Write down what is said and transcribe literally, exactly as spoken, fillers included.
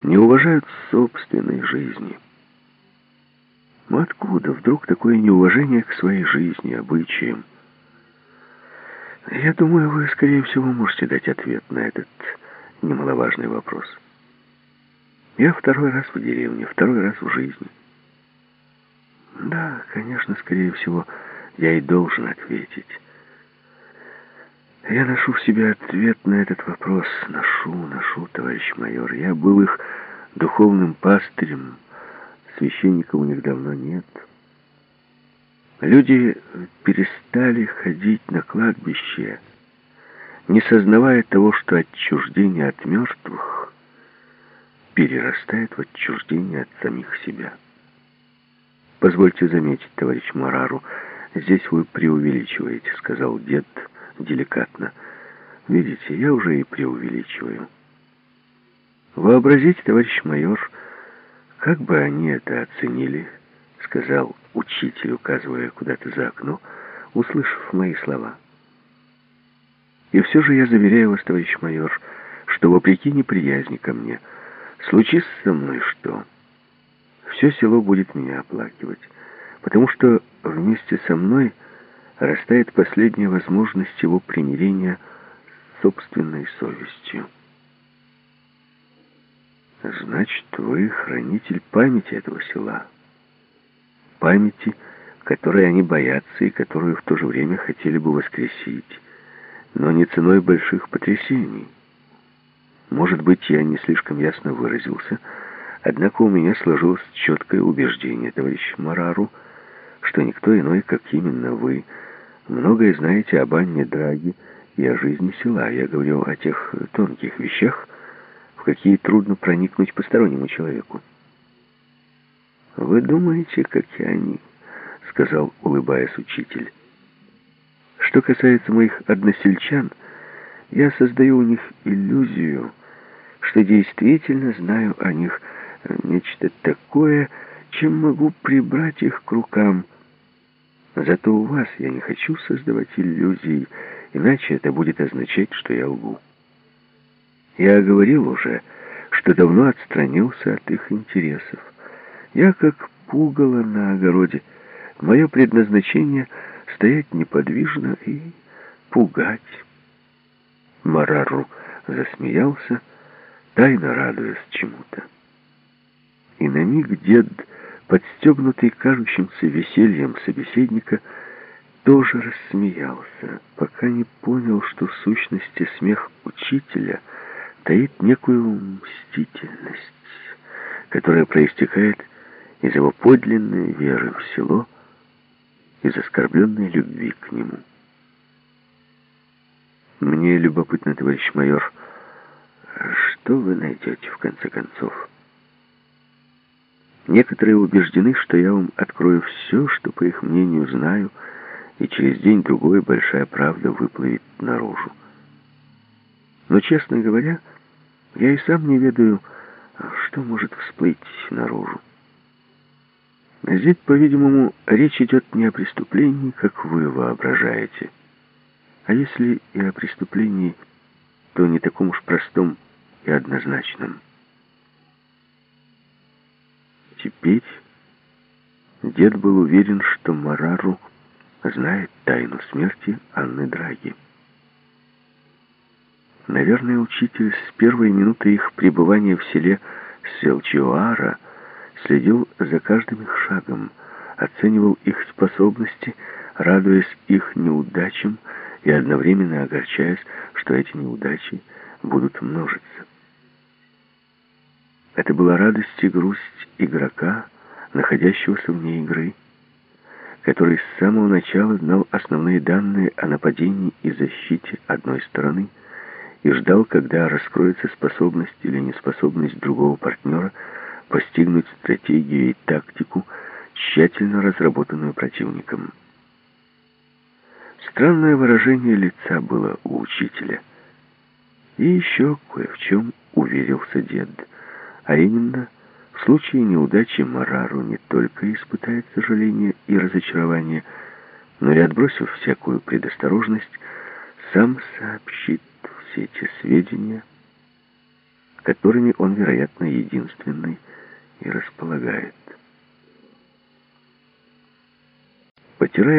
не уважают собственной жизни. Но откуда вдруг такое неуважение к своей жизни, обычаям? Я думаю, вы, скорее всего, можете дать ответ на этот немаловажный вопрос. Я второй раз в деревне, второй раз в жизни. Да, конечно, скорее всего, я и должен ответить. Я ношу в себе ответ на этот вопрос. Ношу, ношу, товарищ майор. Я был их духовным пастырем. Священника у них давно нет. Люди перестали ходить на кладбище, не сознавая того, что отчуждение от мертвых перерастает в отчуждение от самих себя. «Позвольте заметить, товарищ Марару, здесь вы преувеличиваете», — сказал дед деликатно. «Видите, я уже и преувеличиваю. Вообразите, товарищ майор, как бы они это оценили», — сказал учитель, указывая куда-то за окно, услышав мои слова. «И все же я заверяю вас, товарищ майор, что вопреки неприязни ко мне, случись со мной что, все село будет меня оплакивать, потому что вместе со мной растает последняя возможность его примирения с собственной совестью». «Значит, вы хранитель памяти этого села. Памяти, которой они боятся и которую в то же время хотели бы воскресить, но не ценой больших потрясений. Может быть, я не слишком ясно выразился, однако у меня сложилось четкое убеждение, товарищ Марару, что никто иной, как именно вы, многое знаете об Анне Драги и о жизни села. Я говорю о тех тонких вещах, в какие трудно проникнуть постороннему человеку». «Вы думаете, как и они», — сказал, улыбаясь учитель. «Что касается моих односельчан, я создаю у них иллюзию, что действительно знаю о них нечто такое, чем могу прибрать их к рукам. Зато у вас я не хочу создавать иллюзий, иначе это будет означать, что я лгу. Я говорил уже, что давно отстранился от их интересов. Я как пугало на огороде. Мое предназначение — стоять неподвижно и пугать». Марару засмеялся, тайно радуясь чему-то. И на миг дед, подстегнутый кажущимся весельем собеседника, тоже рассмеялся, пока не понял, что в сущности смех учителя таит некую мстительность, которая проистекает из его подлинной веры в село, из оскорбленной любви к нему. «Мне любопытно, товарищ майор, что вы найдете в конце концов? Некоторые убеждены, что я вам открою все, что, по их мнению, знаю, и через день-другой большая правда выплывет наружу. Но, честно говоря, я и сам не ведаю, что может всплыть наружу. Здесь, по-видимому, речь идет не о преступлении, как вы воображаете. А если и о преступлении, то не таком уж простом и однозначном». Теперь дед был уверен, что Марару знает тайну смерти Анны Драги. Наверное, учитель с первой минуты их пребывания в селе Селчиоара следил за каждым их шагом, оценивал их способности, радуясь их неудачам и одновременно огорчаясь, что эти неудачи будут множиться. Это была радость и грусть игрока, находящегося вне игры, который с самого начала знал основные данные о нападении и защите одной стороны и ждал, когда раскроется способность или неспособность другого партнера постигнуть стратегию и тактику, тщательно разработанную противником. Странное выражение лица было у учителя. И еще кое в чем уверился дед, а именно, в случае неудачи Марару не только испытает сожаление и разочарование, но и, отбросив всякую предосторожность, сам сообщит все эти сведения которыми он, вероятно, единственный и располагает. Потирая